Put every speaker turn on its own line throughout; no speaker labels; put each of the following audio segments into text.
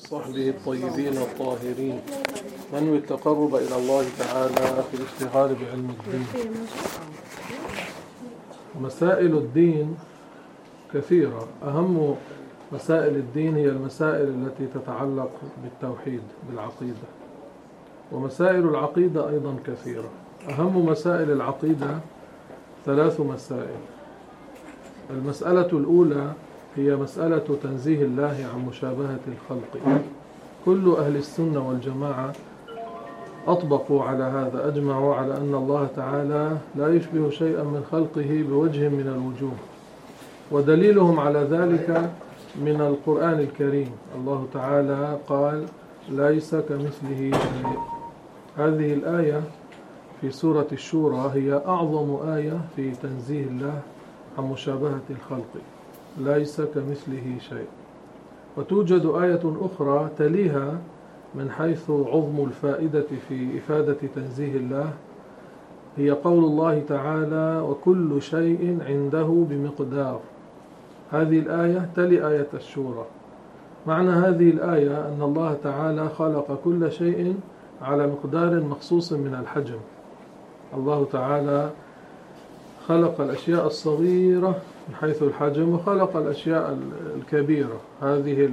وصحبه الطيبين الطاهرين من التقرب إلى الله تعالى في الاشتغال بعلم الدين. مسائل الدين كثيرة، أهم مسائل الدين هي المسائل التي تتعلق بالتوحيد بالعقيدة، ومسائل العقيدة أيضا كثيرة. أهم مسائل العقيدة 3 مسائل. المسألة الأولى هي مسألة تنزيه الله عن مشابهة الخلق. كل أهل السنة والجماعة أطبقوا على هذا، أجمعوا على أن الله تعالى لا يشبه شيئا من خلقه بوجه من الوجوه، ودليلهم على ذلك من القرآن الكريم. الله تعالى قال: ليس كمثله شيء. هذه الآية في سورة الشورى هي أعظم آية في تنزيه الله عن مشابهة الخلق، ليس كمثله شيء. وتوجد آية أخرى تليها من حيث عظم الفائدة في إفادة تنزيه الله، هي قول الله تعالى: وكل شيء عنده بمقدار. هذه الآية تلي آية الشورى. معنى هذه الآية أن الله تعالى خلق كل شيء على مقدار مخصوص من الحجم. الله تعالى خلق الأشياء الصغيرة من حيث الحجم، وخلق الأشياء الكبيرة. هذه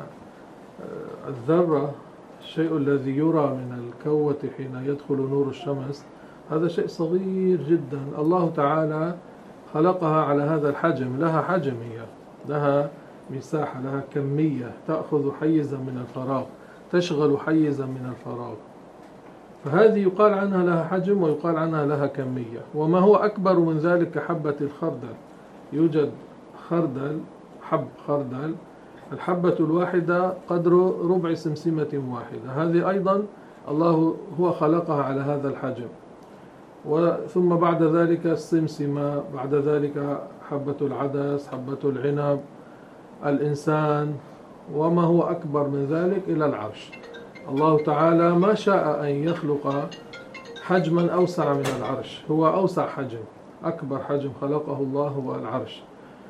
الذرة، الشيء الذي يرى من الكوة حين يدخل نور الشمس، هذا شيء صغير جدا. الله تعالى خلقها على هذا الحجم، لها حجم، هي لها مساحة، لها كمية، تأخذ حيزا من الفراغ، تشغل حيزا من الفراغ. فهذه يقال عنها لها حجم ويقال عنها لها كمية. وما هو أكبر من ذلك كحبة الخردل. يوجد خردل، حب خردل، الحبة الواحدة قدر ربع سمسمة واحدة. هذه أيضا الله هو خلقها على هذا الحجم. ثم بعد ذلك السمسمة، بعد ذلك حبة العدس، حبة العنب، الإنسان، وما هو أكبر من ذلك إلى العرش. الله تعالى ما شاء أن يخلق حجما أوسع من العرش، هو أوسع حجم، أكبر حجم خلقه الله هو العرش،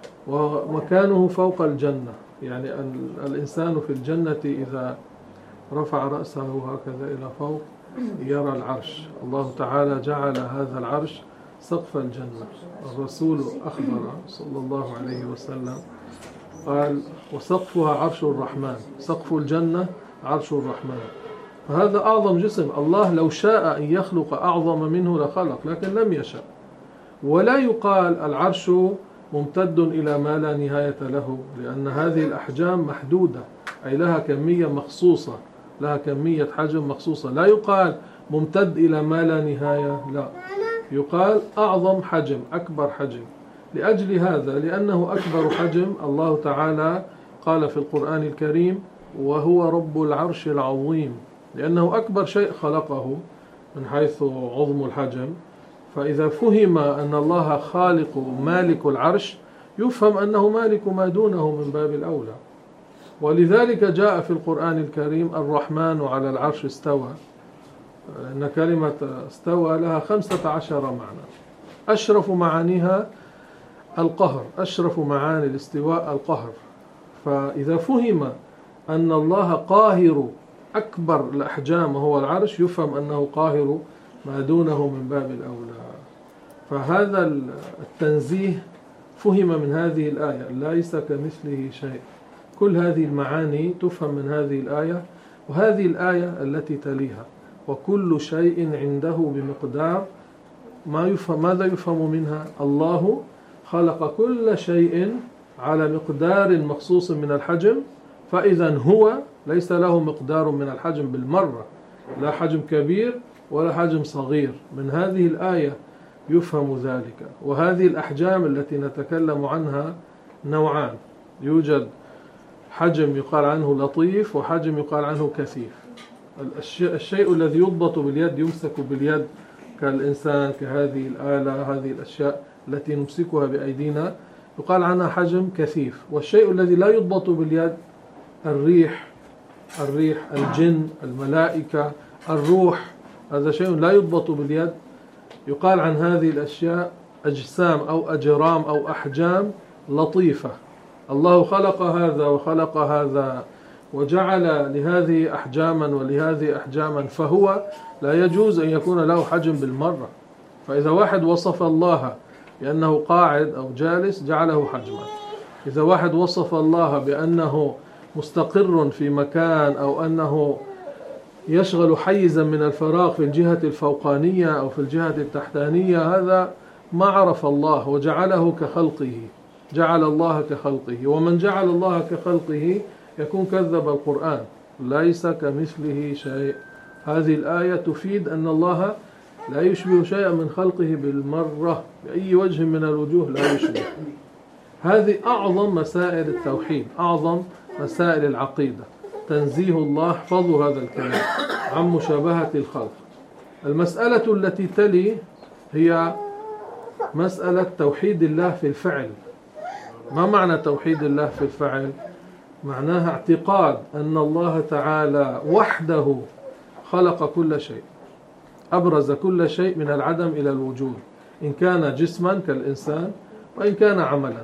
ومكانه فوق الجنة. يعني الإنسان في الجنة إذا رفع رأسه هكذا إلى فوق يرى العرش. الله تعالى جعل هذا العرش سقف الجنة. الرسول أخبر صلى الله عليه وسلم قال: وسقفها عرش الرحمن. سقف الجنة عرش الرحمن. فهذا أعظم جسم. الله لو شاء أن يخلق أعظم منه لخلق، لكن لم يشاء. ولا يقال العرش ممتد إلى ما لا نهاية له، لأن هذه الأحجام محدودة، أي لها كمية مخصوصة، لها كمية حجم مخصوصة. لا يقال ممتد إلى ما لا نهاية، لا، يقال أعظم حجم، أكبر حجم. لأجل هذا، لأنه أكبر حجم، الله تعالى قال في القرآن الكريم: وهو رب العرش العظيم، لأنه أكبر شيء خلقه من حيث عظم الحجم. فإذا فهم أن الله خالق مالك العرش، يفهم أنه مالك ما دونه من باب الأولى. ولذلك جاء في القرآن الكريم: الرحمن على العرش استوى. إن كلمة استوى لها 15 معنى، أشرف معانيها القهر، أشرف معاني الاستواء القهر. فإذا فهم أن الله قاهر أكبر الأحجام هو العرش، يفهم أنه قاهر ما دونه من باب الأولى. فهذا التنزيه فهم من هذه الآية: ليس كمثله شيء. كل هذه المعاني تفهم من هذه الآية. وهذه الآية التي تليها: وكل شيء عنده بمقدار. ماذا يفهم منها؟ الله خلق كل شيء على مقدار مخصوص من الحجم، فإذا هو ليس له مقدار من الحجم بالمرة، لا حجم كبير ولا حجم صغير. من هذه الآية يفهم ذلك. وهذه الأحجام التي نتكلم عنها نوعان: يوجد حجم يقال عنه لطيف، وحجم يقال عنه كثيف. الشيء الذي يضبط باليد، يمسك باليد كالإنسان، كهذه الآلة، هذه الأشياء التي نمسكها بأيدينا، يقال عنها حجم كثيف. والشيء الذي لا يضبط باليد، الريح، الجن، الملائكة، الروح، هذا شيء لا يضبط باليد، يقال عن هذه الأشياء أجسام أو أجرام أو أحجام لطيفة. الله خلق هذا وخلق هذا وجعل لهذه أحجاما ولهذه أحجاما، فهو لا يجوز أن يكون له حجم بالمرة. فإذا واحد وصف الله بأنه قاعد أو جالس جعله حجما، إذا واحد وصف الله بأنه مستقر في مكان أو أنه يشغل حيزا من الفراغ في الجهة الفوقانية أو في الجهة التحتانية، هذا ما عرف الله وجعله كخلقه، جعل الله كخلقه. ومن جعل الله كخلقه يكون كذب القرآن، ليس كمثله شيء. هذه الآية تفيد أن الله لا يشبه شيئا من خلقه بالمرة، بأي وجه من الوجوه لا يشبه. هذه أعظم مسائل التوحيد، أعظم مسائل العقيدة، تنزيه الله، احفظوا هذا الكلام، عن مشابهة الخلق. المسألة التي تلي هي مسألة توحيد الله في الفعل. ما معنى توحيد الله في الفعل؟ معناها اعتقاد أن الله تعالى وحده خلق كل شيء، أبرز كل شيء من العدم إلى الوجود، إن كان جسما كالإنسان، وإن كان عملا،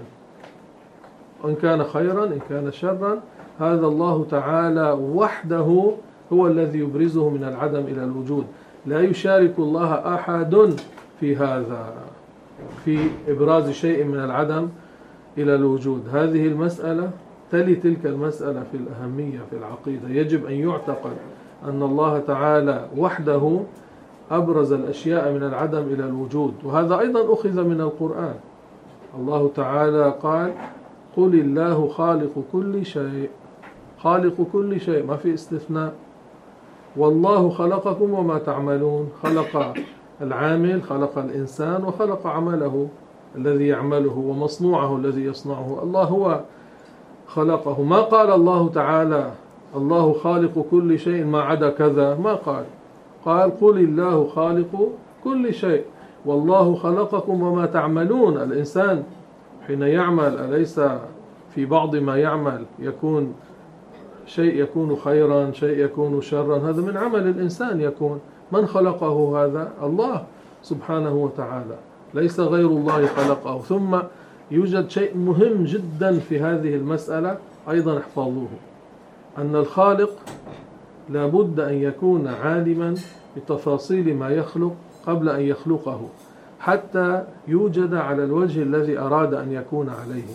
وإن كان خيرا إن كان شرا. هذا الله تعالى وحده هو الذي يبرزه من العدم إلى الوجود، لا يشارك الله أحد في هذا، في إبراز شيء من العدم إلى الوجود. هذه المسألة تلي تلك المسألة في الأهمية في العقيدة. يجب أن يعتقد أن الله تعالى وحده أبرز الأشياء من العدم إلى الوجود. وهذا أيضا أخذ من القرآن. الله تعالى قال: قل الله خالق كل شيء، خالق كل شيء، ما في استثناء. والله خلقكم وما تعملون، خلق العامل، خلق الإنسان، وخلق عمله الذي يعمله ومصنوعه الذي يصنعه. الله هو خلقه. ما قال الله تعالى الله خالق كل شيء ما عدا كذا، ما قال. قال: قل الله خالق كل شيء والله خلقكم وما تعملون. الإنسان حين يعمل أليس في بعض ما يعمل يكون شيء يكون خيرا، شيء يكون شرا؟ هذا من عمل الإنسان يكون. من خلقه هذا؟ الله سبحانه وتعالى، ليس غير الله خلقه. ثم يوجد شيء مهم جدا في هذه المسألة أيضا احفظوه، أن الخالق لابد أن يكون عالما بتفاصيل ما يخلق قبل أن يخلقه، حتى يوجد على الوجه الذي أراد أن يكون عليه.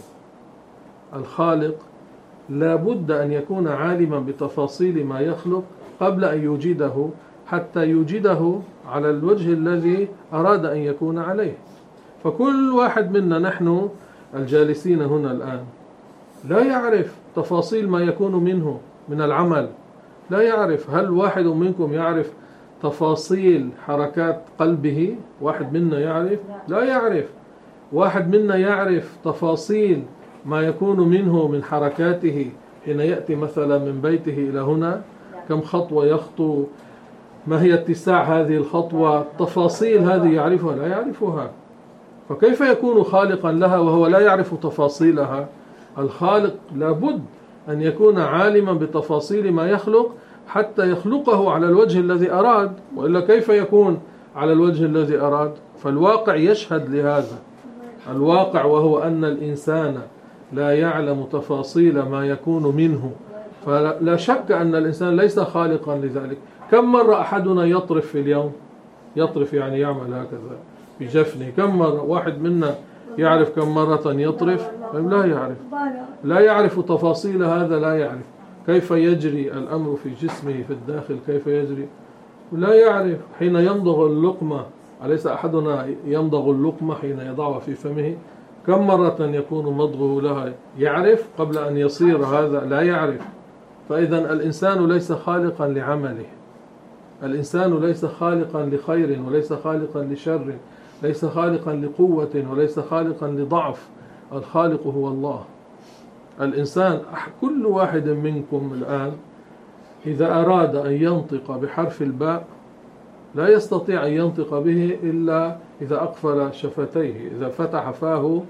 الخالق لابد أن يكون عالما بتفاصيل ما يخلق قبل أن يوجده، حتى يوجده على الوجه الذي أراد أن يكون عليه. فكل واحد منا، نحن الجالسين هنا الآن، لا يعرف تفاصيل ما يكون منه من العمل، لا يعرف. هل واحد منكم يعرف تفاصيل حركات قلبه؟ واحد منا يعرف؟ لا يعرف. واحد منا يعرف تفاصيل ما يكون منه من حركاته حين يأتي مثلا من بيته إلى هنا، كم خطوة يخطو، ما هي اتساع هذه الخطوة، تفاصيل هذه يعرفها؟ لا يعرفها. فكيف يكون خالقا لها وهو لا يعرف تفاصيلها؟ الخالق لابد أن يكون عالما بتفاصيل ما يخلق حتى يخلقه على الوجه الذي أراد، وإلا كيف يكون على الوجه الذي أراد؟ فالواقع يشهد لهذا، الواقع وهو أن الإنسان لا يعلم تفاصيل ما يكون منه. فلا شك أن الإنسان ليس خالقا لذلك. كم مرة أحدنا يطرف في اليوم؟ يطرف يعني يعمل هكذا بجفنه. كم مرة؟ واحد منا يعرف كم مرة يطرف؟ لا يعرف. لا يعرف تفاصيل هذا، لا يعرف كيف يجري الأمر في جسمه في الداخل، كيف يجري، لا يعرف. حين يمضغ اللقمة، أليس أحدنا يمضغ اللقمة حين يضعها في فمه؟ كم مرة يكون مضغه لها؟ يعرف قبل أن يصير هذا؟ لا يعرف. فإذا الإنسان ليس خالقا لعمله، الإنسان ليس خالقا لخير وليس خالقا لشر، ليس خالقا لقوة وليس خالقا لضعف. الخالق هو الله. الإنسان، كل واحد منكم الآن إذا أراد أن ينطق بحرف الباء لا يستطيع أن ينطق به إلا إذا أقفل شفتيه. إذا فتح فاه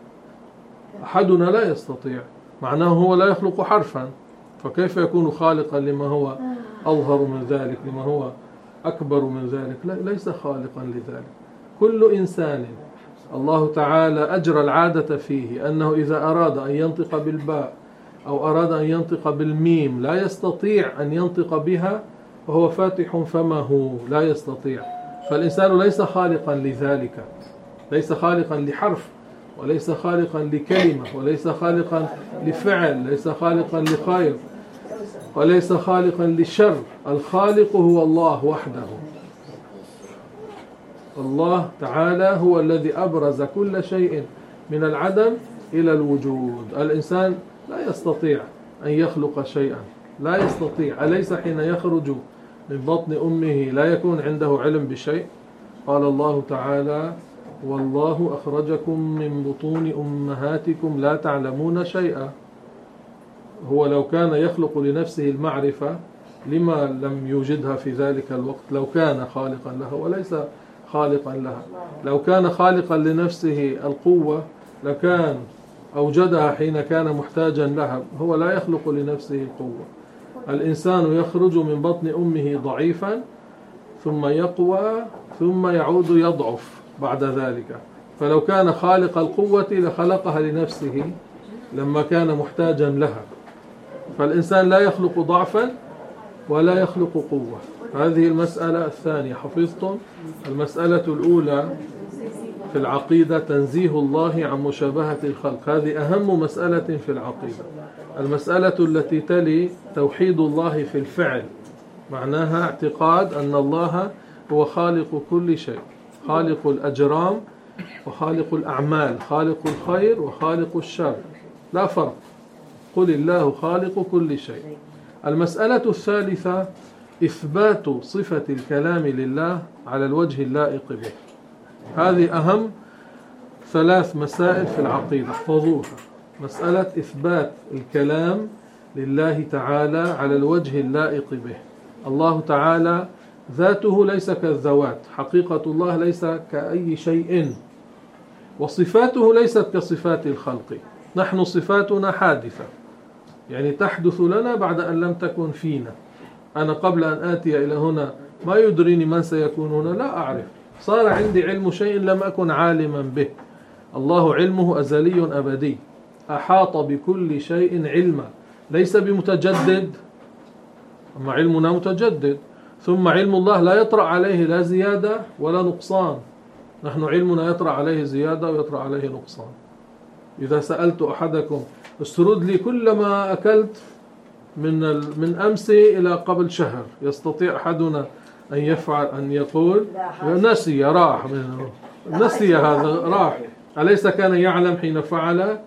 أحدنا لا يستطيع، معناه هو لا يخلق حرفا. فكيف يكون خالقا لما هو أظهر من ذلك، لما هو أكبر من ذلك؟ ليس خالقا لذلك. كل إنسان الله تعالى أجرى العادة فيه أنه إذا أراد أن ينطق بالباء أو أراد أن ينطق بالميم لا يستطيع أن ينطق بها وهو فاتح فمه، لا يستطيع. فالإنسان ليس خالقا لذلك، ليس خالقا لحرف، وليس خالقا لكلمة، وليس خالقا لفعل، ليس خالقا لخير، وليس خالقا لشر. الخالق هو الله وحده. الله تعالى هو الذي أبرز كل شيء من العدم إلى الوجود. الإنسان لا يستطيع أن يخلق شيئا، لا يستطيع. أليس حين يخرج من بطن أمه لا يكون عنده علم بشيء؟ قال الله تعالى: والله أخرجكم من بطون أمهاتكم لا تعلمون شيئا. هو لو كان يخلق لنفسه المعرفة لما لم يوجدها في ذلك الوقت؟ لو كان خالقا لها، وليس خالقا لها. لو كان خالقا لنفسه القوة لكان أوجدها حين كان محتاجا لها. هو لا يخلق لنفسه القوة. الإنسان يخرج من بطن أمه ضعيفا ثم يقوى ثم يعود يضعف بعد ذلك. فلو كان خالق القوة لخلقها لنفسه لما كان محتاجا لها. فالإنسان لا يخلق ضعفا ولا يخلق قوة. هذه المسألة الثانية. حفظتم؟ المسألة الأولى في العقيدة تنزيه الله عن مشابهة الخلق، هذه أهم مسألة في العقيدة. المسألة التي تلي توحيد الله في الفعل، معناها اعتقاد أن الله هو خالق كل شيء، خالق الأجرام وخالق الأعمال، خالق الخير وخالق الشر، لا فرق. قل الله خالق كل شيء. المسألة الثالثة إثبات صفة الكلام لله على الوجه اللائق به. هذه أهم 3 مسائل في العقيدة، احفظوها. مسألة إثبات الكلام لله تعالى على الوجه اللائق به. الله تعالى ذاته ليس كالذوات، حقيقة الله ليس كأي شيء، وصفاته ليست كصفات الخلق. نحن صفاتنا حادثة، يعني تحدث لنا بعد أن لم تكن فينا. أنا قبل أن آتي إلى هنا ما يدريني من سيكون هنا، لا أعرف. صار عندي علم شيء لم أكن عالما به. الله علمه أزلي أبدي، أحاط بكل شيء علما، ليس بمتجدد، أما علمنا متجدد. ثم علم الله لا يطرأ عليه لا زيادة ولا نقصان. نحن علمنا يطرأ عليه زيادة ويطرأ عليه نقصان. إذا سألت أحدكم اسرد لي كل ما أكلت من أمس إلى قبل شهر، يستطيع أحدنا أن يفعل، أن يقول نسي، راح نسي، هذا راح. أليس كان يعلم حين فعل؟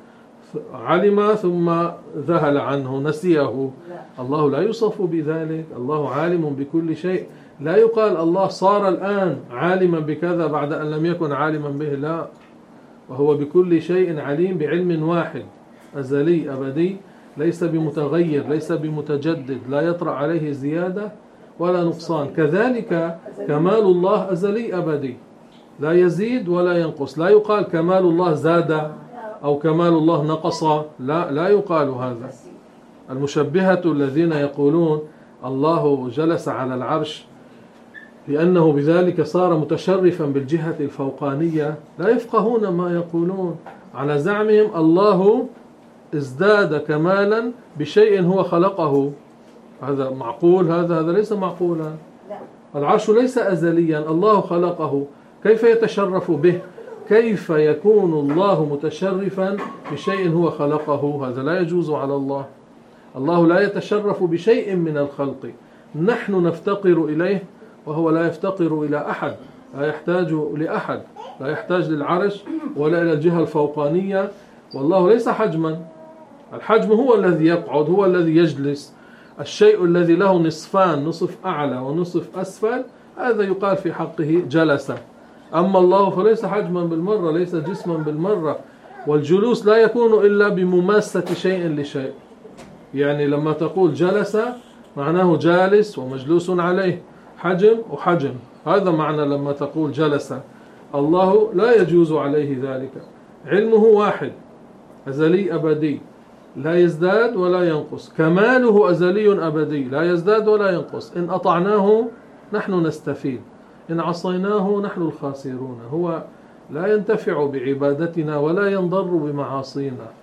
علم ثم ذهل عنه، نسيه. الله لا يوصف بذلك. الله عالم بكل شيء. لا يقال الله صار الآن عالما بكذا بعد أن لم يكن عالما به، لا. وهو بكل شيء عليم بعلم واحد أزلي أبدي، ليس بمتغير، ليس بمتجدد، لا يطرأ عليه زيادة ولا نقصان. كذلك كمال الله أزلي أبدي، لا يزيد ولا ينقص. لا يقال كمال الله زاد أو كمال الله نقص، لا يقال هذا. المشبهة الذين يقولون الله جلس على العرش لأنه بذلك صار متشرفا بالجهة الفوقانية، لا يفقهون ما يقولون. على زعمهم الله ازداد كمالا بشيء هو خلقه. هذا معقول؟ هذا ليس معقولا. العرش ليس أزليا، الله خلقه، كيف يتشرف به؟ كيف يكون الله متشرفا بشيء هو خلقه؟ هذا لا يجوز على الله. الله لا يتشرف بشيء من الخلق، نحن نفتقر إليه وهو لا يفتقر إلى أحد، لا يحتاج لأحد، لا يحتاج للعرش ولا إلى الجهة الفوقانية. والله ليس حجما. الحجم هو الذي يقعد، هو الذي يجلس. الشيء الذي له نصفان، نصف أعلى ونصف أسفل، هذا يقال في حقه جلس. أما الله فليس حجما بالمرة، ليس جسما بالمرة. والجلوس لا يكون إلا بمماسة شيء لشيء. يعني لما تقول جلس معناه جالس ومجلوس عليه، حجم وحجم، هذا معنى لما تقول جلس. الله لا يجوز عليه ذلك. علمه واحد أزلي أبدي، لا يزداد ولا ينقص. كماله أزلي أبدي، لا يزداد ولا ينقص. إن أطعناه نحن نستفيد، إن عصيناه نحن الخاسرون. هو لا ينتفع بعبادتنا ولا ينضر بمعاصينا.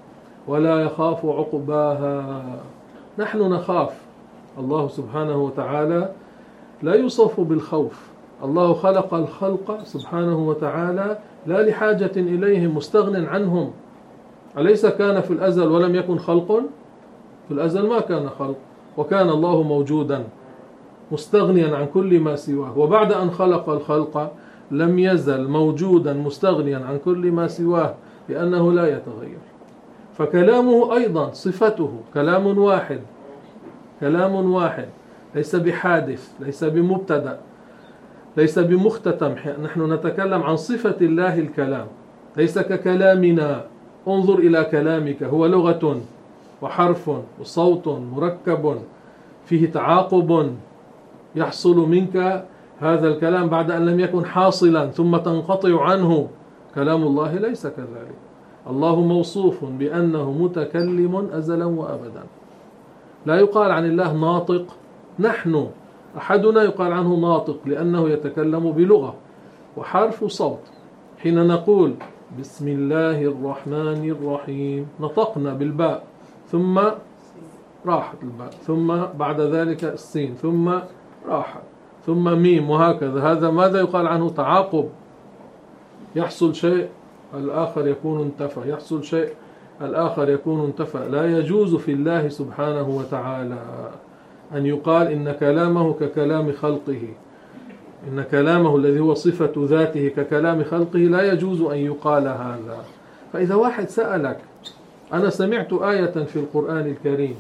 ولا يخاف عقباها. نحن نخاف، الله سبحانه وتعالى لا يوصف بالخوف. الله خلق الخلق سبحانه وتعالى لا لحاجة إليهم، مستغن عنهم. أليس كان في الأزل ولم يكن خلق؟ في الأزل ما كان خلق، وكان الله موجودا مستغنيا عن كل ما سواه، وبعد أن خلق الخلق لم يزل موجودا مستغنيا عن كل ما سواه، لأنه لا يتغير. فكلامه أيضا صفته كلام واحد، كلام واحد، ليس بحادث، ليس بمبتدأ، ليس بمختتم. نحن نتكلم عن صفة الله الكلام، ليس ككلامنا. انظر إلى كلامك، هو لغة وحرف وصوت مركب فيه تعاقب يحصل منك هذا الكلام بعد أن لم يكن حاصلا ثم تنقطع عنه. كلام الله ليس كذلك. الله موصوف بأنه متكلم أزلا وأبدا. لا يقال عن الله ناطق. نحن أحدنا يقال عنه ناطق لأنه يتكلم بلغة وحرف وصوت. حين نقول بسم الله الرحمن الرحيم نطقنا بالباء، ثم راحت الباء، ثم بعد ذلك السين، ثم راحت، ثم ميم، وهكذا. هذا ماذا يقال عنه؟ تعاقب. يحصل شيء الآخر يكون انتفى، يحصل شيء الآخر يكون انتفى. لا يجوز في الله سبحانه وتعالى أن يقال إن كلامه ككلام خلقه، إن كلامه الذي هو صفة ذاته ككلام خلقه، لا يجوز أن يقال هذا. فإذا واحد سألك، أنا سمعت آية في القرآن الكريم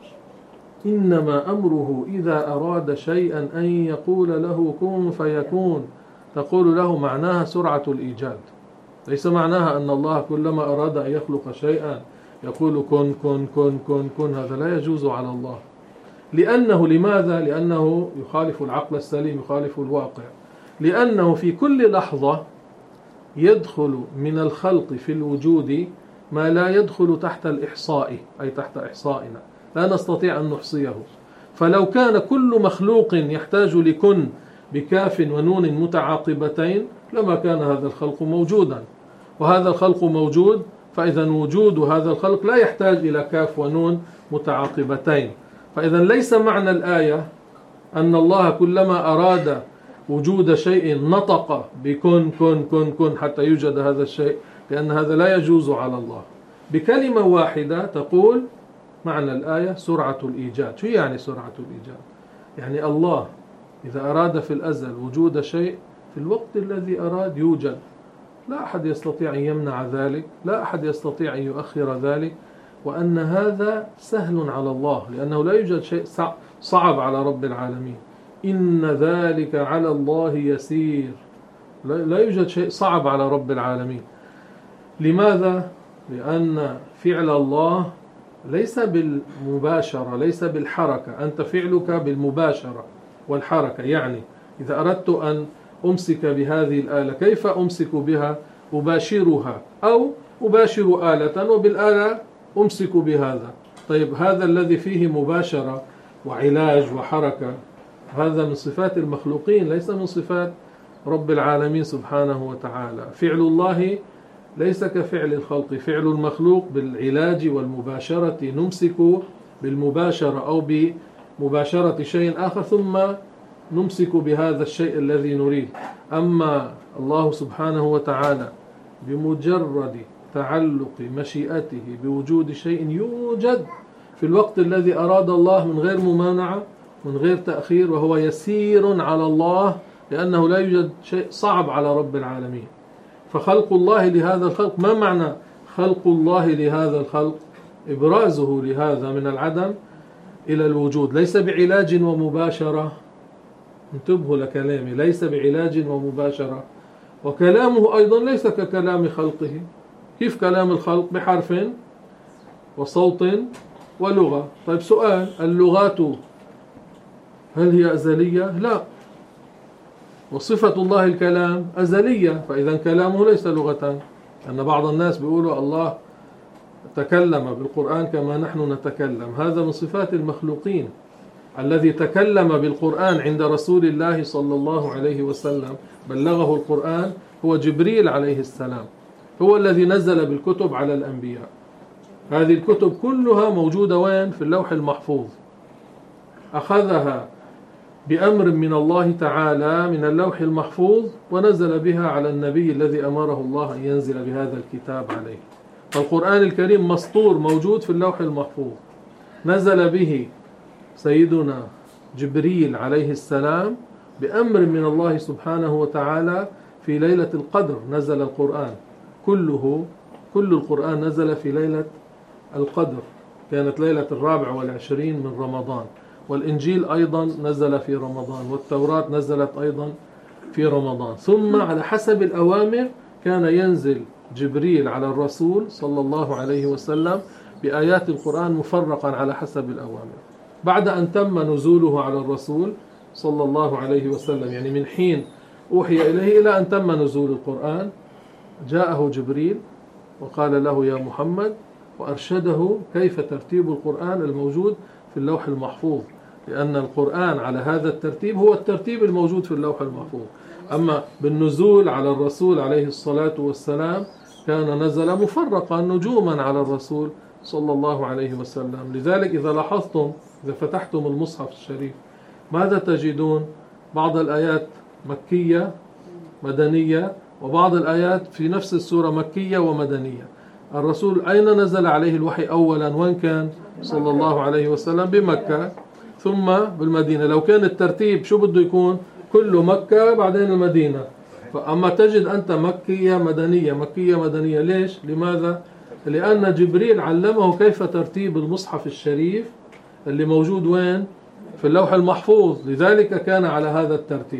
إنما أمره إذا أراد شيئا أن يقول له كن فيكون، تقول له معناها سرعة الإيجاد، ليس معناها أن الله كلما أراد أن يخلق شيئا يقول كن كن كن كن كن. هذا لا يجوز على الله. لأنه لماذا؟ لأنه يخالف العقل السليم، يخالف الواقع. لأنه في كل لحظة يدخل من الخلق في الوجود ما لا يدخل تحت الإحصاء، أي تحت إحصائنا، لا نستطيع أن نحصيه. فلو كان كل مخلوق يحتاج لكن بكاف ونون متعاقبتين لما كان هذا الخلق موجودا. وهذا الخلق موجود، فإذا وجود هذا الخلق لا يحتاج إلى كاف ونون متعاقبتين. فإذا ليس معنى الآية أن الله كلما أراد وجود شيء نطق بكن كن كن كن حتى يوجد هذا الشيء، لأن هذا لا يجوز على الله. بكلمة واحدة تقول معنى الآية سرعة الإيجاد. شو يعني سرعة الإيجاد؟ يعني الله إذا أراد في الأزل وجود شيء في الوقت الذي أراد يوجد، لا أحد يستطيع أن يمنع ذلك، لا أحد يستطيع أن يؤخر ذلك. وأن هذا سهل على الله، لأنه لا يوجد شيء صعب على رب العالمين. إن ذلك على الله يسير. لا يوجد شيء صعب على رب العالمين. لماذا؟ لأن فعل الله ليس بالمباشرة، ليس بالحركة. أنت فعلك بالمباشرة والحركة. يعني إذا أردت أن أمسك بهذه الآلة، كيف أمسك بها؟ أباشرها، أو أباشر آلة وبالآلة أمسك بهذا. طيب هذا الذي فيه مباشرة وعلاج وحركة، هذا من صفات المخلوقين، ليس من صفات رب العالمين سبحانه وتعالى. فعل الله ليس كفعل الخلق. فعل المخلوق بالعلاج والمباشرة، نمسك بالمباشرة أو بمباشرة شيء آخر ثم نمسك بهذا الشيء الذي نريد. أما الله سبحانه وتعالى بمجرد تعلق مشيئته بوجود شيء يوجد في الوقت الذي أراد الله من غير ممانعة، من غير تأخير، وهو يسير على الله، لأنه لا يوجد شيء صعب على رب العالمين. فخلق الله لهذا الخلق، ما معنى خلق الله لهذا الخلق؟ إبرازه لهذا من العدم إلى الوجود، ليس بعلاج ومباشرة. انتبهوا لكلامي، ليس بعلاج ومباشرة. وكلامه أيضا ليس ككلام خلقه. كيف كلام الخلق؟ بحرف وصوت ولغة. طيب سؤال، اللغات هل هي أزلية؟ لا. وصفة الله الكلام أزلية، فإذا كلامه ليس لغة. أن بعض الناس بيقولوا الله تكلم بالقرآن كما نحن نتكلم، هذا من صفات المخلوقين. الذي تكلم بالقرآن عند رسول الله صلى الله عليه وسلم بلغه القرآن هو جبريل عليه السلام، هو الذي نزل بالكتب على الأنبياء. هذه الكتب كلها موجودة وين؟ في اللوح المحفوظ. أخذها بأمر من الله تعالى من اللوح المحفوظ ونزل بها على النبي الذي أمره الله أن ينزل بهذا الكتاب عليه. فالقرآن الكريم مسطور موجود في اللوح المحفوظ، نزل به سيدنا جبريل عليه السلام بأمر من الله سبحانه وتعالى في ليلة القدر. نزل القرآن كل القرآن نزل في ليلة القدر، كانت ليلة 24 من رمضان. والإنجيل أيضا نزل في رمضان، والتوراة نزلت أيضا في رمضان. ثم على حسب الأوامر كان ينزل جبريل على الرسول صلى الله عليه وسلم بآيات القرآن مفرقا على حسب الأوامر. بعد أن تم نزوله على الرسول صلى الله عليه وسلم، يعني من حين أوحي إليه إلى أن تم نزول القرآن، جاءه جبريل وقال له يا محمد، وأرشده كيف ترتيب القرآن الموجود في اللوح المحفوظ، لأن القرآن على هذا الترتيب هو الترتيب الموجود في اللوح المحفوظ. أما بالنزول على الرسول عليه الصلاة والسلام كان نزل مفرقا نجوما على الرسول صلى الله عليه وسلم. لذلك إذا لاحظتم، إذا فتحتم المصحف الشريف، ماذا تجدون؟ بعض الآيات مكية مدنية، وبعض الآيات في نفس السورة مكية ومدنية. الرسول أين نزل عليه الوحي أولا؟ وين كان صلى الله عليه وسلم؟ بمكة ثم بالمدينة. لو كان الترتيب شو بده يكون؟ كله مكة بعدين المدينة. فأما تجد أنت مكية مدنية مكية مدنية. ليش؟ لماذا؟ لأن جبريل علمه كيف ترتيب المصحف الشريف اللي موجود وين؟ في اللوح المحفوظ، لذلك كان على هذا الترتيب.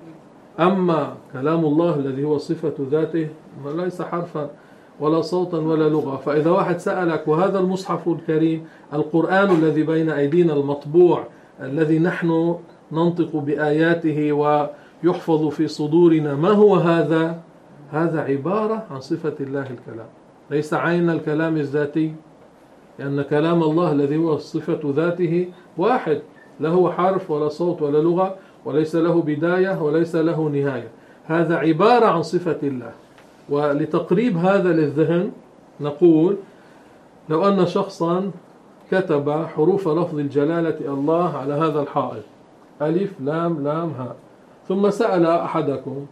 أما كلام الله الذي هو صفة ذاته ليس حرفا ولا صوتا ولا لغة. فإذا واحد سألك وهذا المصحف الكريم القرآن الذي بين أيدينا المطبوع الذي نحن ننطق بآياته ويحفظ في صدورنا، ما هو هذا؟ هذا عبارة عن صفة الله الكلام، ليس عين الكلام الذاتي، لأن كلام الله الذي هو صفة ذاته واحد، لا هو حرف ولا صوت ولا لغة، وليس له بداية وليس له نهاية. هذا عبارة عن صفة الله. ولتقريب هذا للذهن نقول لو أن شخصا كتب حروف لفظ الجلالة الله على هذا الحائط، ألف لام لام هاء، ثم سأل أحدكم،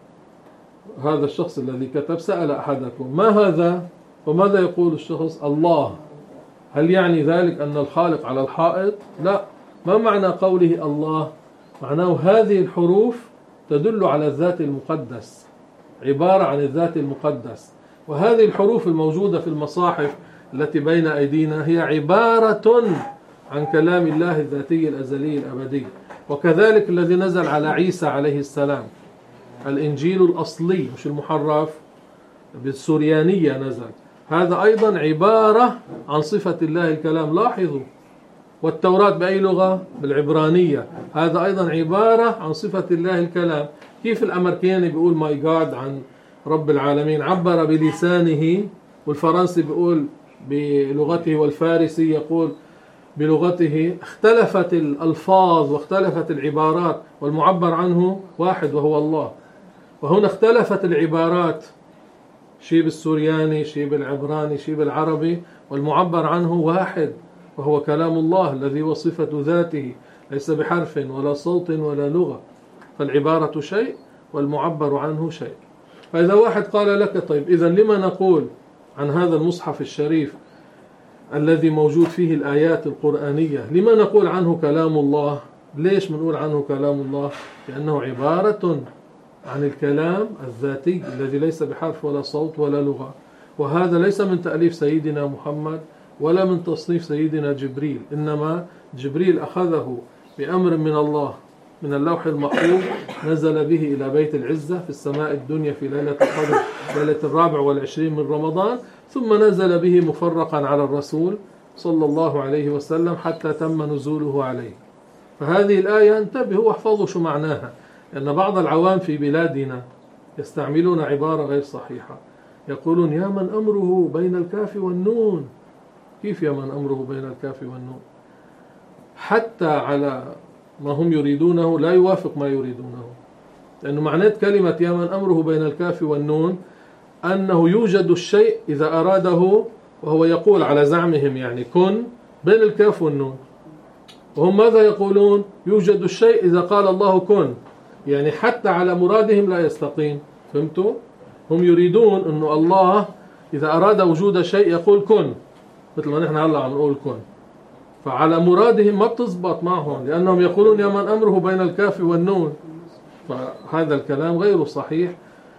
هذا الشخص الذي كتب سأل أحدكم ما هذا؟ وماذا يقول الشخص؟ الله. هل يعني ذلك أن الخالق على الحائط؟ لا. ما معنى قوله الله؟ معناه هذه الحروف تدل على الذات المقدس، عبارة عن الذات المقدس. وهذه الحروف الموجودة في المصاحف التي بين أيدينا هي عبارة عن كلام الله الذاتي الأزلي الأبدي. وكذلك الذي نزل على عيسى عليه السلام، الإنجيل الأصلي مش المحرف، بالسوريانية نزل، هذا أيضا عبارة عن صفة الله الكلام. لاحظوا. والتوراة بأي لغة؟ بالعبرانية، هذا أيضا عبارة عن صفة الله الكلام. كيف الأمريكاني بيقول ماي جاد عن رب العالمين، عبر بلسانه، والفرنسي بيقول بلغته، والفارسي يقول بلغته. اختلفت الألفاظ واختلفت العبارات، والمعبر عنه واحد وهو الله. وهنا اختلفت العبارات، شيء بالسورياني شيء بالعبراني شيء بالعربي، والمعبر عنه واحد وهو كلام الله الذي هو صفة ذاته، ليس بحرف ولا صوت ولا لغة. فالعبارة شيء والمعبر عنه شيء. فإذا واحد قال لك طيب إذا لما نقول عن هذا المصحف الشريف الذي موجود فيه الآيات القرآنية لما نقول عنه كلام الله؟ ليش بنقول عنه كلام الله؟ لأنه عبارة عن الكلام الذاتي الذي ليس بحرف ولا صوت ولا لغة. وهذا ليس من تأليف سيدنا محمد ولا من تصنيف سيدنا جبريل، إنما جبريل أخذه بأمر من الله من اللوح المحفوظ، نزل به إلى بيت العزة في السماء الدنيا في ليلة القدر، ليلة 24 من رمضان، ثم نزل به مفرقا على الرسول صلى الله عليه وسلم حتى تم نزوله عليه. فهذه الآية انتبهوا واحفظوا شو معناها، لأن بعض العوام في بلادنا يستعملون عبارة غير صحيحة، يقولون يا من أمره بين الكاف والنون. كيف يا من أمره بين الكاف والنون؟ حتى على ما هم يريدونه لا يوافق ما يريدونه، لأنه معنات كلمة يا من أمره بين الكاف والنون أنه يوجد الشيء إذا أراده وهو يقول على زعمهم يعني كن بين الكاف والنون، وهم ماذا يقولون؟ يوجد الشيء إذا قال الله كن، يعني حتى على مرادهم لا يستقيم. فهمتوا؟ هم يريدون أنه الله إذا أراد وجود شيء يقول كن، مثل ما نحن هلا عم نقول كن، فعلى مرادهم ما بتزبط معهم، لأنهم يقولون يا من أمره بين الكاف والنون، فهذا الكلام غير صحيح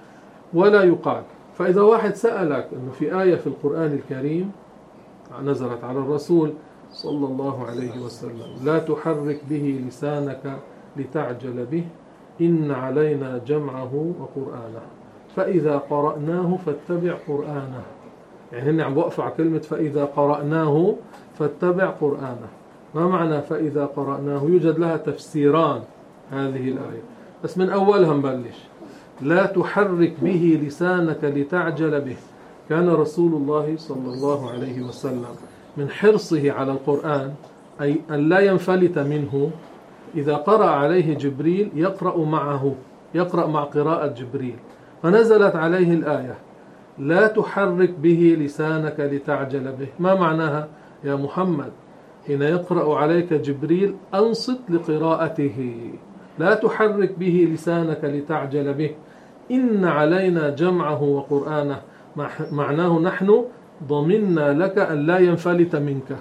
ولا يقال. فإذا واحد سألك أنه في آية في القرآن الكريم نزلت على الرسول صلى الله عليه وسلم لا تحرك به لسانك لتعجل به إن علينا جمعه وقرآنه فإذا قرأناه فاتبع قرآنه، يعني هن عم بوقفوا على كلمة فإذا قرأناه فاتبع قرآنه. ما معنى فإذا قرأناه؟ يوجد لها تفسيران هذه الآية، بس من أولها نبلش. لا تحرك به لسانك لتعجل به. كان رسول الله صلى الله عليه وسلم من حرصه على القرآن أي أن لا ينفلت منه، إذا قرأ عليه جبريل يقرأ معه، يقرأ مع قراءة جبريل، فنزلت عليه الآية لا تحرك به لسانك لتعجل به. ما معناها يا محمد؟ حين يقرأ عليك جبريل أنصت لقراءته، لا تحرك به لسانك لتعجل به إن علينا جمعه وقرآنه، معناه نحن ضمننا لك أن لا ينفلت منك.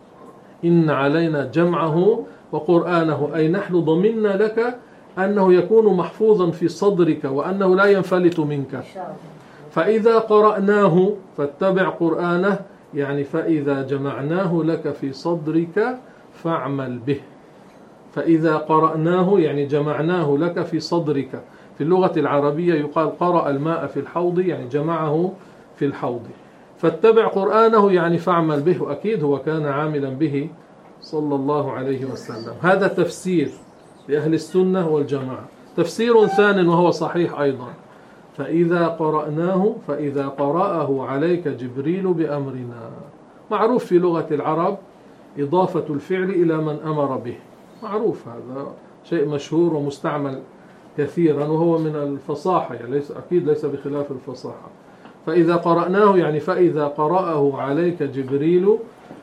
إن علينا جمعه وقرآنه أي نحن ضمننا لك أنه يكون محفوظا في صدرك وأنه لا ينفلت منك. فإذا قرأناه فاتبع قرآنه، يعني فإذا جمعناه لك في صدرك فاعمل به. فإذا قرأناه يعني جمعناه لك في صدرك. في اللغة العربية يقال قرأ الماء في الحوض، يعني جمعه في الحوض. فاتبع قرآنه يعني فاعمل به، وأكيد هو كان عاملا به صلى الله عليه وسلم. هذا تفسير لأهل السنة والجماعة. تفسير ثاني وهو صحيح أيضا، فإذا قرأناه فإذا قرأه عليك جبريل بأمرنا. معروف في لغة العرب إضافة الفعل إلى من أمر به، معروف، هذا شيء مشهور ومستعمل كثيرا وهو من الفصاحة، يعني أكيد ليس بخلاف الفصاحة. فإذا قرأناه يعني فإذا قرأه عليك جبريل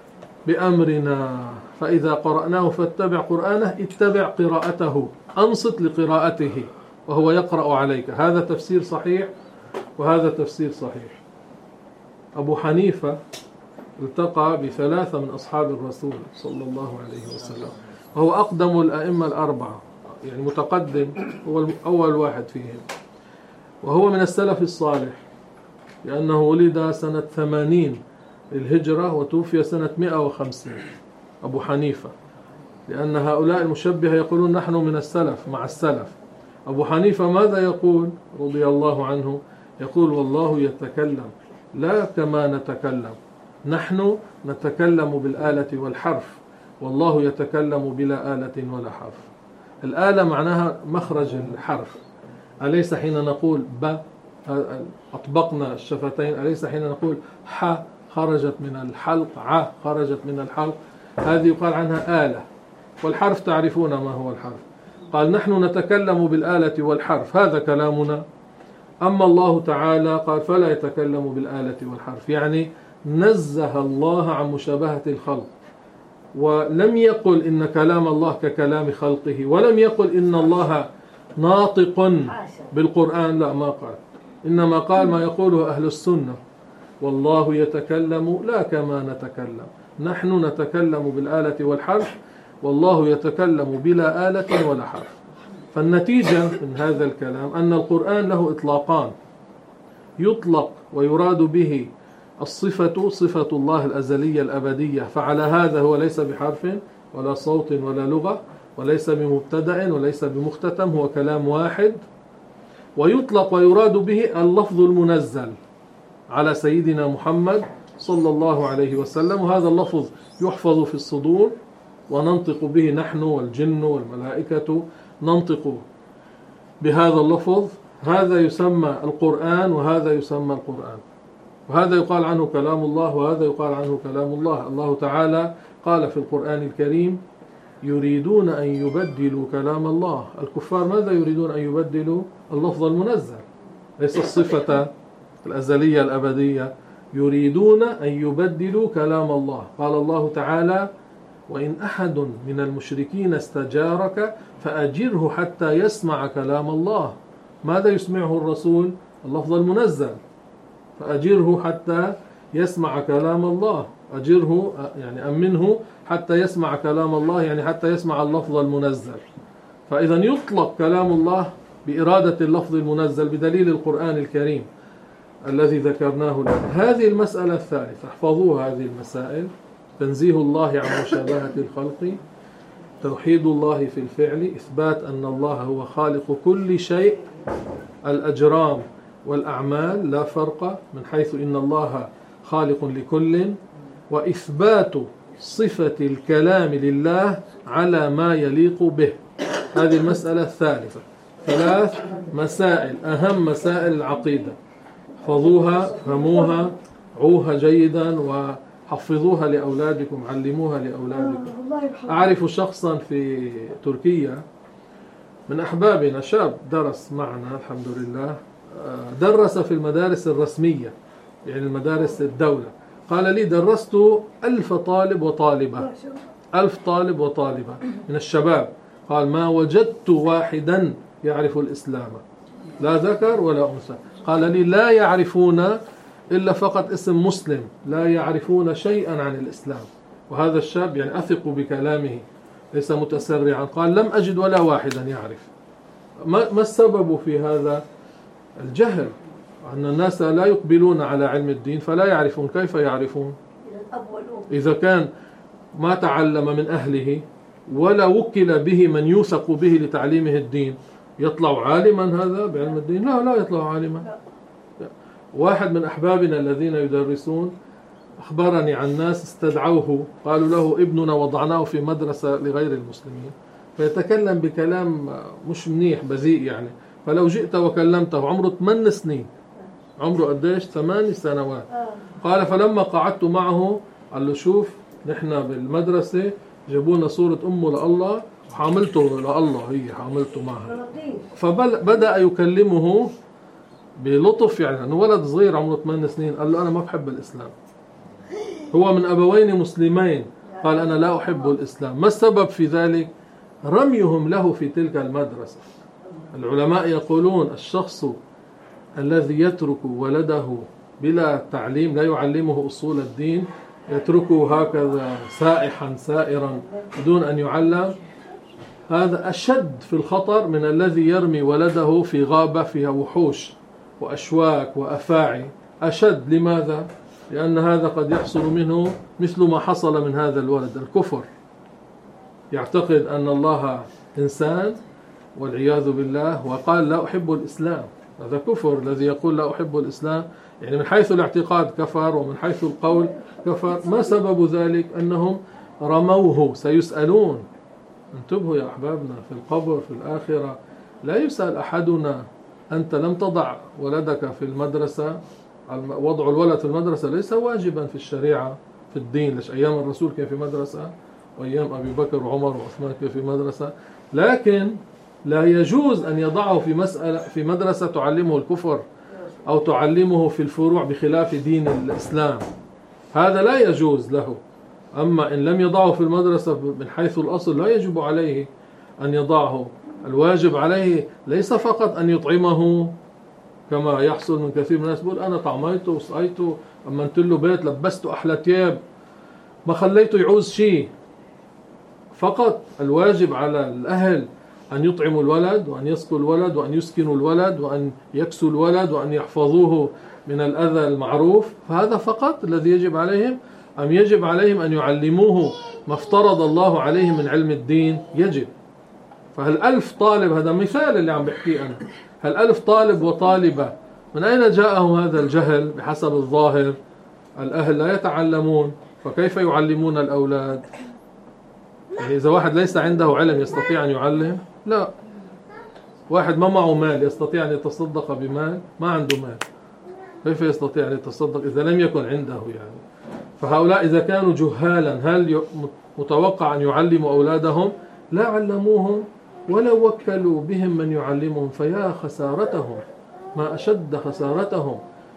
بأمرنا. فإذا قرأناه فاتبع قرآنه، اتبع قراءته، أنصت لقراءته وهو يقرأ عليك. هذا تفسير صحيح وهذا تفسير صحيح. أبو حنيفة التقى بثلاثة من أصحاب الرسول صلى الله عليه وسلم، وهو أقدم الأئمة الأربعة، يعني متقدم، هو أول واحد فيهم، وهو من السلف الصالح لأنه ولد سنة 80 للهجرة وتوفي سنة 150 أبو حنيفة، لأن هؤلاء المشبهة يقولون نحن من السلف مع السلف. أبو حنيفة ماذا يقول رضي الله عنه؟ يقول والله يتكلم لا كما نتكلم، نحن نتكلم بالآلة والحرف، والله يتكلم بلا آلة ولا حرف. الآلة معناها مخرج الحرف، أليس حين نقول ب أطبقنا الشفتين، أليس حين نقول ح خرجت من الحلق، ع خرجت من الحلق، هذه يقال عنها آلة. والحرف تعرفون ما هو الحرف. قال نحن نتكلم بالآلة والحرف، هذا كلامنا. أما الله تعالى قال فلا يتكلم بالآلة والحرف، يعني نزه الله عن مشابهة الخلق، ولم يقل إن كلام الله ككلام خلقه، ولم يقل إن الله ناطق بالقرآن، لا، ما قال، إنما قال ما يقوله أهل السنة، والله يتكلم لا كما نتكلم، نحن نتكلم بالآلة والحرف، والله يتكلم بلا آلة ولا حرف. فالنتيجة من هذا الكلام أن القرآن له إطلاقان، يطلق ويراد به الصفة، صفة الله الأزلية الأبدية، فعلى هذا هو ليس بحرف ولا صوت ولا لغة، وليس بمبتدأ وليس بمختتم، هو كلام واحد. ويطلق ويراد به اللفظ المنزل على سيدنا محمد صلى الله عليه وسلم، وهذا اللفظ يحفظ في الصدور وننطق به نحن والجن والملائكة، ننطق بهذا اللفظ، هذا يسمى القرآن وهذا يسمى القرآن، وهذا يقال عنه كلام الله وهذا يقال عنه كلام الله. الله تعالى قال في القرآن الكريم يريدون أن يبدلوا كلام الله. الكفار ماذا يريدون؟ أن يبدلوا اللفظ المنزل، ليس الصفة الأزلية الأبدية، يريدون أن يبدلوا كلام الله. قال الله تعالى: وإن أحد من المشركين استجارك فأجره حتى يسمع كلام الله. ماذا يسمعه الرسول؟ اللفظ المنزل. فأجره حتى يسمع كلام الله. أجره يعني أمنه حتى يسمع كلام الله، يعني حتى يسمع اللفظ المنزل. فإذا يطلق كلام الله بإرادة اللفظ المنزل بدليل القرآن الكريم الذي ذكرناه لكم. هذه المسألة الثالثة، احفظوا هذه المسائل: تنزيه الله عن مشابهة الخلق، توحيد الله في الفعل، إثبات أن الله هو خالق كل شيء، الأجرام والأعمال لا فرق من حيث إن الله خالق لكل، وإثبات صفة الكلام لله على ما يليق به. هذه المسألة الثالثة. 3 مسائل أهم مسائل العقيدة، احفظوها، فهموها، عوها جيدا وحفظوها لأولادكم، علموها لأولادكم. أعرف شخصا في تركيا من أحبابنا، شاب درس معنا الحمد لله، درس في المدارس الرسمية يعني المدارس الدولة. قال لي: درست 1000 طالب وطالبة، 1000 طالب وطالبة من الشباب. قال: ما وجدت واحدا يعرف الإسلام، لا ذكر ولا أنثى. قال لي: لا يعرفون إلا فقط اسم مسلم، لا يعرفون شيئا عن الإسلام. وهذا الشاب يعني أثق بكلامه، ليس متسرعا. قال: لم أجد ولا واحدا يعرف. ما السبب في هذا؟ الجهل، أن الناس لا يقبلون على علم الدين فلا يعرفون. كيف يعرفون؟ إذا كان ما تعلم من أهله ولا وكل به من يوثق به لتعليمه الدين، يطلع عالما هذا بعلم الدين؟ لا يطلع عالما. واحد من أحبابنا الذين يدرسون أخبرني عن ناس استدعوه، قالوا له: ابننا وضعناه في مدرسة لغير المسلمين، فيتكلم بكلام مش منيح، بذيء يعني. فلو جئت وكلمته، عمره 8 سنين، عمره قديش؟ 8 سنوات. قال: فلما قعدت معه قال له: شوف، نحن بالمدرسة جابونا صورة أمه لله وحاملته لله، هي حاملته معها. فبدأ يكلمه بلطف، يعني أنه ولد صغير عمره 8 سنين. قال له: أنا ما بحب الإسلام. هو من أبوين مسلمين. قال: أنا لا أحب الإسلام. ما السبب في ذلك؟ رميهم له في تلك المدرسة. العلماء يقولون: الشخص الذي يترك ولده بلا تعليم، لا يعلمه أصول الدين، يتركه هكذا سائحا سائرا بدون أن يعلم، هذا أشد في الخطر من الذي يرمي ولده في غابة فيها وحوش وأشواك وأفاعي. أشد. لماذا؟ لأن هذا قد يحصل منه مثل ما حصل من هذا الولد، الكفر. يعتقد أن الله إنسان والعياذ بالله، وقال: لا أحب الإسلام. هذا كفر الذي يقول لا أحب الإسلام، يعني من حيث الاعتقاد كفر ومن حيث القول كفر. ما سبب ذلك؟ أنهم رموه. سيسألون، انتبهوا يا أحبابنا، في القبر في الآخرة لا يسأل أحدنا: أنت لم تضع ولدك في المدرسة؟ وضع الولد في المدرسة ليس واجبا في الشريعة في الدين. ليش أيام الرسول كان في مدرسة، وأيام أبي بكر وعمر وعثمان كان في مدرسة، لكن لا يجوز أن يضعه في مدرسة تعلمه الكفر أو تعلمه في الفروع بخلاف دين الإسلام. هذا لا يجوز له. أما إن لم يضعه في المدرسة من حيث الأصل، لا يجب عليه أن يضعه. الواجب عليه ليس فقط أن يطعمه كما يحصل من كثير من الناس، بيقول: أنا طعميته وسقيته، أمنت له بيت، لبسته أحلى ثياب، ما خليته يعوز شيء. فقط الواجب على الأهل أن يطعموا الولد، وأن يسقوا الولد، وأن يسكنوا الولد، وأن يكسوا الولد، وأن يحفظوه من الأذى المعروف. فهذا فقط الذي يجب عليهم. أم يجب عليهم أن يعلموه ما افترض الله عليهم من علم الدين؟ يجب. فهل 1000 طالب، هذا مثال اللي عم بحكيه أنا، هل 1000 طالب وطالبة من أين جاءهم هذا الجهل؟ بحسب الظاهر الأهل لا يتعلمون، فكيف يعلمون الأولاد؟ يعني إذا واحد ليس عنده علم يستطيع أن يعلم؟ لا. واحد ما معه مال يستطيع أن يتصدق بمال؟ ما عنده مال، كيف يستطيع أن يتصدق إذا لم يكن عنده يعني؟ فهؤلاء إذا كانوا جهالا، هل متوقع أن يعلموا أولادهم؟ لا علموهم ولا وكلوا بهم من يعلمهم. فيا خسارتهم، ما أشد خسارتهم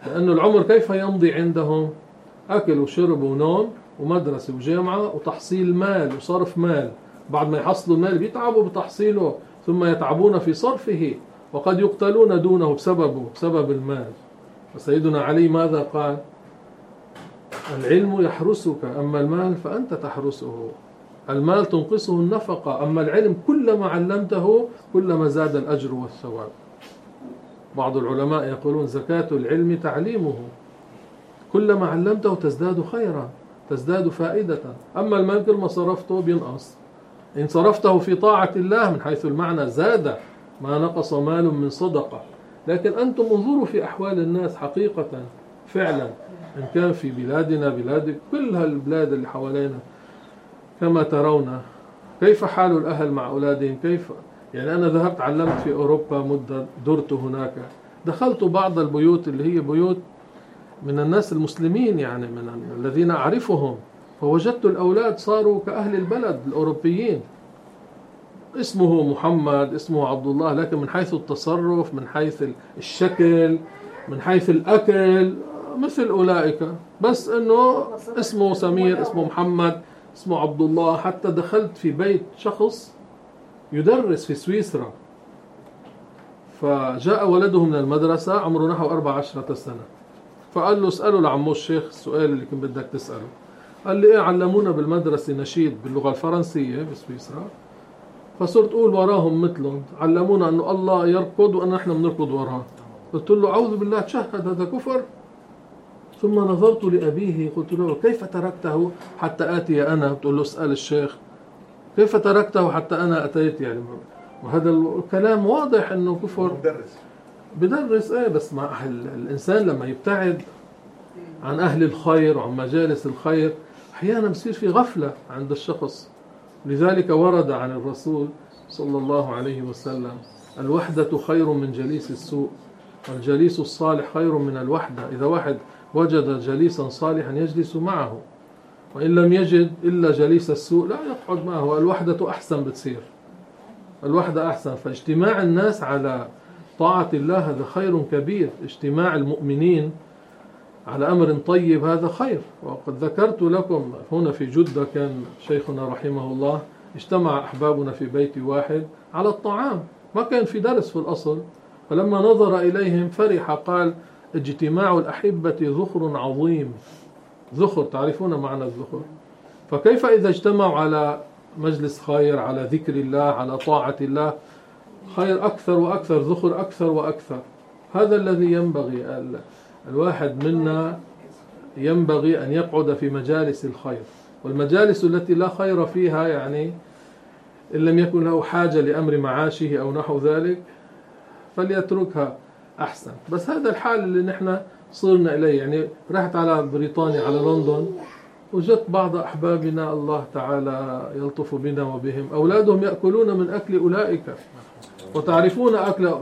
لأن العمر كيف يمضي عندهم؟ أكل وشرب ونوم ومدرسة وجامعة وتحصيل مال وصرف مال. بعد ما يحصلوا المال بيتعبوا بتحصيله ثم يتعبون في صرفه، وقد يقتلون دونه بسبب المال. وسيدنا علي ماذا قال؟ العلم يحرسك، أما المال فأنت تحرسه. المال تنقصه النفقة، أما العلم كلما علمته كلما زاد الأجر والثواب. بعض العلماء يقولون زكاة العلم تعليمه، كلما علمته تزداد خيرا، تزداد فائدة. أما المال كل ما صرفته بينقص. إن صرفته في طاعة الله من حيث المعنى زاد، ما نقص مال من صدقة. لكن أنتم انظروا في أحوال الناس حقيقة فعلا، إن كان في بلادنا، بلاد كل هالبلاد اللي حوالينا، كما ترون كيف حال الأهل مع أولادهم. كيف يعني أنا ذهبت علمت في أوروبا مدة، درت هناك، دخلت بعض البيوت اللي هي بيوت من الناس المسلمين، يعني من الذين أعرفهم، فوجدت الأولاد صاروا كأهل البلد الأوروبيين، اسمه محمد، اسمه عبد الله، لكن من حيث التصرف، من حيث الشكل، من حيث الأكل مثل أولئك، بس أنه اسمه سمير، اسمه محمد، اسمه عبد الله. حتى دخلت في بيت شخص يدرس في سويسرا، فجاء ولده من المدرسة عمره نحو 14 سنة، فقال له اسأله لعمو الشيخ السؤال اللي كنت بدك تسأله. قال لي ايه؟ علمونا بالمدرسة نشيد باللغة الفرنسية بسويسرا، فصرت أقول وراهم مثلهم، علمونا أنه الله يركض وأن نحن بنركض وراه. قلت له أعوذ بالله، تشهد هذا كفر. ثم نظرت لأبيه قلت له كيف تركته حتى آتي أنا؟ قلت له اسأل الشيخ كيف تركته حتى أنا أتيت، يعني وهذا الكلام واضح أنه كفر. بدرس ايه، بس مع الإنسان لما يبتعد عن أهل الخير وعن مجالس الخير أحيانا بصير في غفلة عند الشخص. لذلك ورد عن الرسول صلى الله عليه وسلم الوحدة خير من جليس السوء، والجليس الصالح خير من الوحدة. إذا واحد وجد جليسا صالحا يجلس معه، وإن لم يجد إلا جليس السوء لا يقعد معه. الوحدة أحسن بتصير، الوحدة أحسن. فاجتماع الناس على طاعة الله هذا خير كبير، اجتماع المؤمنين على أمر طيب هذا خير. وقد ذكرت لكم هنا في جدة كان شيخنا رحمه الله اجتمع أحبابنا في بيت واحد على الطعام، ما كان في درس في الأصل، فلما نظر إليهم فرح، قال اجتماع الأحبة ذخر عظيم. ذخر، تعرفون معنى الذخر؟ فكيف إذا اجتمعوا على مجلس خير، على ذكر الله، على طاعة الله، خير أكثر وأكثر، ذخر أكثر وأكثر. هذا الذي ينبغي. الواحد منا ينبغي أن يقعد في مجالس الخير، والمجالس التي لا خير فيها، يعني إن لم يكن له حاجة لأمر معاشه أو نحو ذلك فليتركها أحسن. بس هذا الحال اللي نحن صرنا إليه. يعني رحت على بريطانيا، على لندن، وجدت بعض أحبابنا الله تعالى يلطف بنا وبهم أولادهم يأكلون من أكل أولئك، وتعرفون أكل،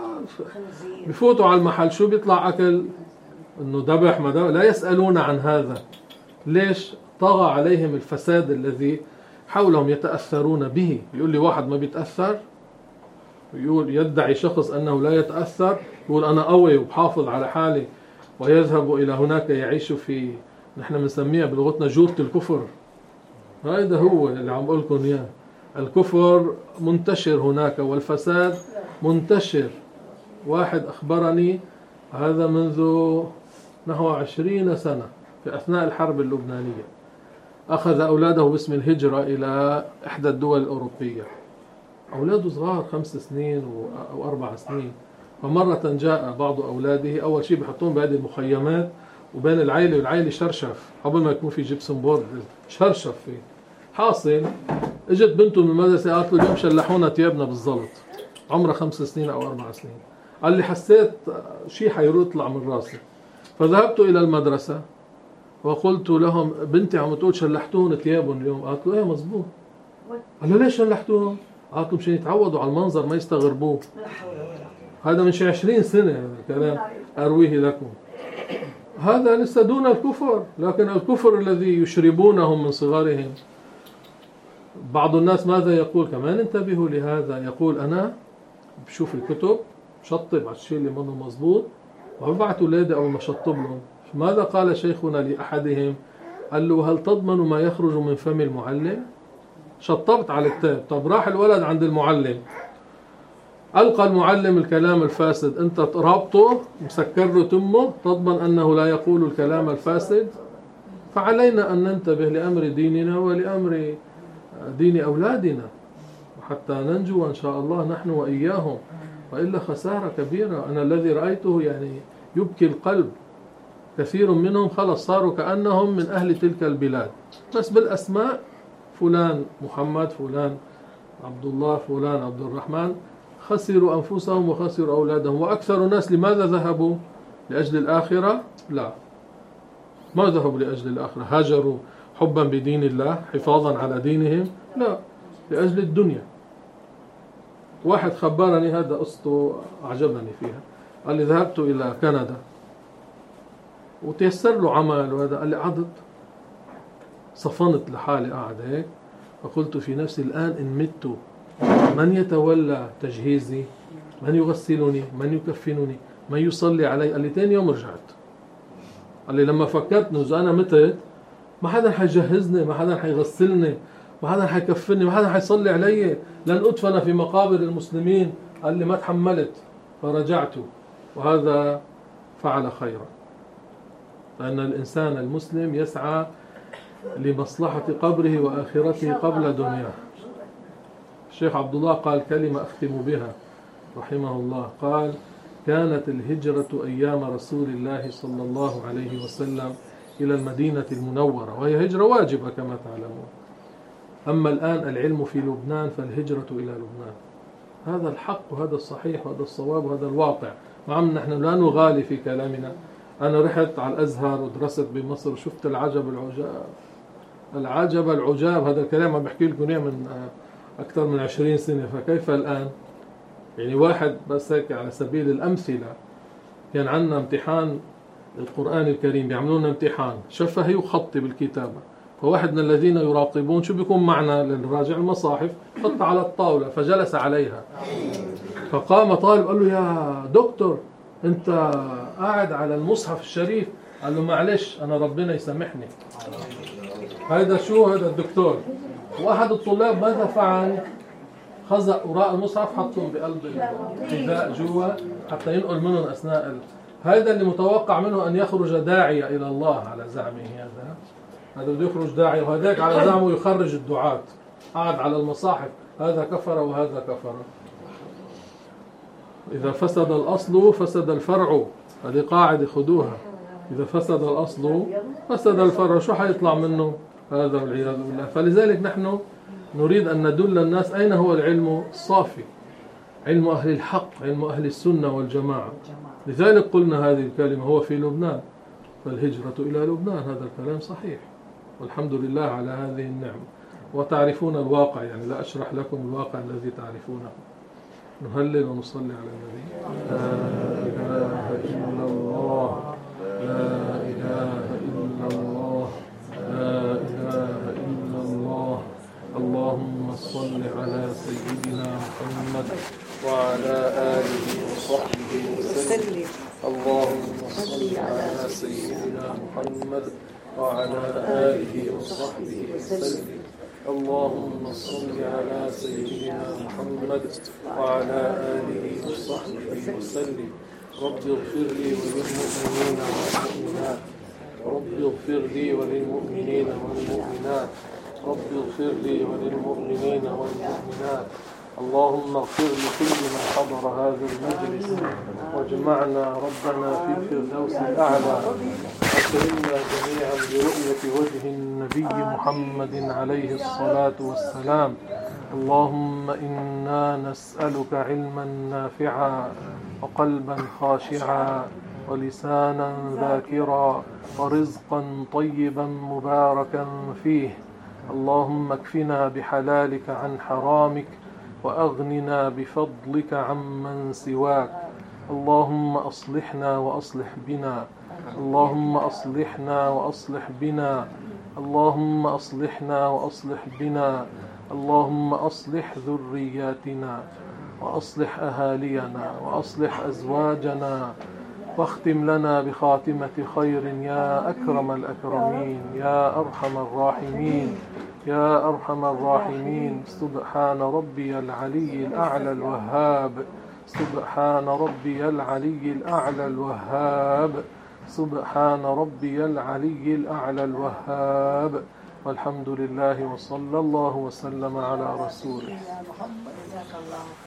بفوتوا على المحل شو بيطلع أكل؟ إنه ذبح ما ذبح، لا يسألون عن هذا. ليش؟ طغى عليهم الفساد الذي حولهم، يتأثرون به. يقول لي واحد ما بيتأثر، يقول يدعي شخص أنه لا يتأثر، يقول أنا قوي وبحافظ على حالي، ويذهب إلى هناك يعيش في، نحن بنسميها بلغتنا جورة الكفر. هذا هو اللي عم أقول لكم إياه. الكفر منتشر هناك والفساد منتشر. واحد أخبرني هذا منذ نحو 20 سنة في أثناء الحرب اللبنانية، أخذ أولاده باسم الهجرة إلى إحدى الدول الأوروبية، أولاده صغار 5 سنين أو 4 سنين. فمرة جاء بعض أولاده، أول شيء بحطون بهذه المخيمات وبين العائلة والعائلة شرشف، قبل ما يكون في جبسون بورد شرشف فيه. حاصل اجت بنته من المدرسة قالت له اليوم شلحونا ثيابنا بالضبط، عمرها 5 سنين أو 4 سنين. قال لي حسيت شيء حيطلع من راسي. فذهبت إلى المدرسة وقلت لهم بنتي عم تقول شلحتون ثيابهم اليوم. قالت له ايه مزبوط. قال له ليش شلحتوهم؟ قالت له مشان يتعودوا على المنظر ما يستغربوه. هذا من شي 20 سنة هذا الكلام أرويه لكم. هذا لسه دون الكفر، لكن الكفر الذي يشربونهم من صغارهم. بعض الناس ماذا يقول؟ كمان انتبهوا لهذا، يقول أنا بشوف الكتب شطب على الشيء اللي منه مزبوط وببعث أولادي أو ما شطب لهم. ماذا قال شيخنا لأحدهم؟ قال له: هل تضمن ما يخرج من فم المعلم؟ شطبت على الكتاب. طب راح الولد عند المعلم، ألقى المعلم الكلام الفاسد، أنت رابطه مسكر له تمه، تضمن أنه لا يقول الكلام الفاسد؟ فعلينا أن ننتبه لأمر ديننا ولأمر دين أولادنا حتى ننجو إن شاء الله نحن وإياهم، وإلا خسارة كبيرة. أنا الذي رأيته يعني يبكي القلب. كثير منهم خلص صاروا كأنهم من أهل تلك البلاد، بس بالأسماء، فلان محمد، فلان عبد الله، فلان عبد الرحمن، خسروا أنفسهم وخسروا أولادهم. وأكثر الناس لماذا ذهبوا؟ لأجل الآخرة؟ لا، ما ذهبوا لأجل الآخرة. هاجروا حبا بدين الله، حفاظا على دينهم؟ لا، لأجل الدنيا. واحد خبرني، هذا قصته أعجبني فيها، قال لي: ذهبت إلى كندا وتيسر له عمل وهذا. قال لي: عضت، صفنت لحالي، قاعد هيك، فقلت في نفسي: الآن إن مت من يتولى تجهيزي؟ من يغسلني؟ من يكفنني؟ من يصلي علي؟ قال لي: تاني يوم رجعت. قال لي: لما فكرت إنه إذا أنا متت ما حدا حيجهزني، ما حدا حيغسلني، ما حدا حيكفني، ما حدا حيصلي علي، لن أدفن في مقابر المسلمين. قال لي: ما تحملت فرجعت. وهذا فعل خيرا، لأن الإنسان المسلم يسعى لمصلحة قبره وآخرته قبل دنياه. الشيخ عبد الله قال كلمة أختم بها رحمه الله، قال: كانت الهجرة أيام رسول الله صلى الله عليه وسلم إلى المدينة المنورة، وهي هجرة واجبة كما تعلمون. أما الآن العلم في لبنان فالهجرة إلى لبنان. هذا الحق وهذا الصحيح وهذا الصواب وهذا الواقع. نعم، نحن لا نغالي في كلامنا. أنا رحت على الأزهر ودرست بمصر وشفت العجب العجاب، العجب العجاب. هذا الكلام عم بحكي لكم من أكثر من 20 سنة، فكيف الآن؟ يعني واحد بس هيك على سبيل الأمثلة، كان عندنا امتحان القرآن الكريم، بيعملون امتحان شفهي وخطي بالكتابة، فواحد من الذين يراقبون شو بيكون معنا للراجع المصاحف حط على الطاولة، فجلس عليها، فقام طالب قال له: يا دكتور أنت قاعد على المصحف الشريف. قال له: معلش أنا ربنا يسامحني. هذا شو؟ هذا الدكتور. وأحد الطلاب ماذا فعل؟ خزق وراء المصحف، حطهم بقلب الحذاء جوا حتى ينقل منهم أثناء هذا اللي متوقع منه أن يخرج داعية إلى الله على زعمه. هذا بده يخرج داعية، وهذاك على زعمه يخرج الدعاة، قاعد على المصاحف. هذا كفر وهذا كفر. إذا فسد الأصل فسد الفرع، هذه قاعدة خدوها. إذا فسد الأصل فسد الفرع، شو حيطلع منه؟ هذا والعياذ بالله. فلذلك نحن نريد أن ندل الناس أين هو العلم الصافي، علم أهل الحق، علم أهل السنة والجماعة. لذلك قلنا هذه الكلمة، هو في لبنان فالهجرة إلى لبنان. هذا الكلام صحيح، والحمد لله على هذه النعمة. وتعرفون الواقع، يعني لا أشرح لكم الواقع الذي تعرفونه. نهلل ونصلي على النبي. لا إله إلا الله، لا إله إلا الله، لا إله إلا الله. اللهم صل على سيدنا محمد وعلى آله وصحبه وسلم. اللهم صل على سيدنا محمد وعلى آله وصحبه وسلم. اللهم صل على سيدنا محمد وعلى آله وصحبه وسلم. رب اغفر لي وللمؤمنين والمؤمنات، رب اغفر لي وللمؤمنين والمؤمنات، رب اغفر لي وللمؤمنين والمؤمنات. اللهم اغفر لكل من حضر هذا المجلس، واجمعنا ربنا في الفردوس الأعلى، وأكرمنا جميعا برؤية وجه النبي محمد عليه الصلاة والسلام. اللهم إنا نسألك علما نافعا وقلبا خاشعا ولسانا ذاكرا ورزقا طيبا مباركا فيه. اللهم اكفنا بحلالك عن حرامك وأغننا بفضلك عمن سواك. اللهم أصلحنا وأصلح بنا، اللهم أصلحنا وأصلح بنا، اللهم أصلحنا وأصلح بنا. اللهم أصلح ذرياتنا وأصلح أهالينا وأصلح أزواجنا واختم لنا بخاتمة خير يا أكرم الأكرمين يا أرحم الراحمين يا أرحم الراحمين. سبحان ربي العلي الأعلى الوهاب، سبحان ربي العلي الأعلى الوهاب، سبحان ربي العلي الأعلى الوهاب. والحمد لله وصلى الله وسلم على رسوله.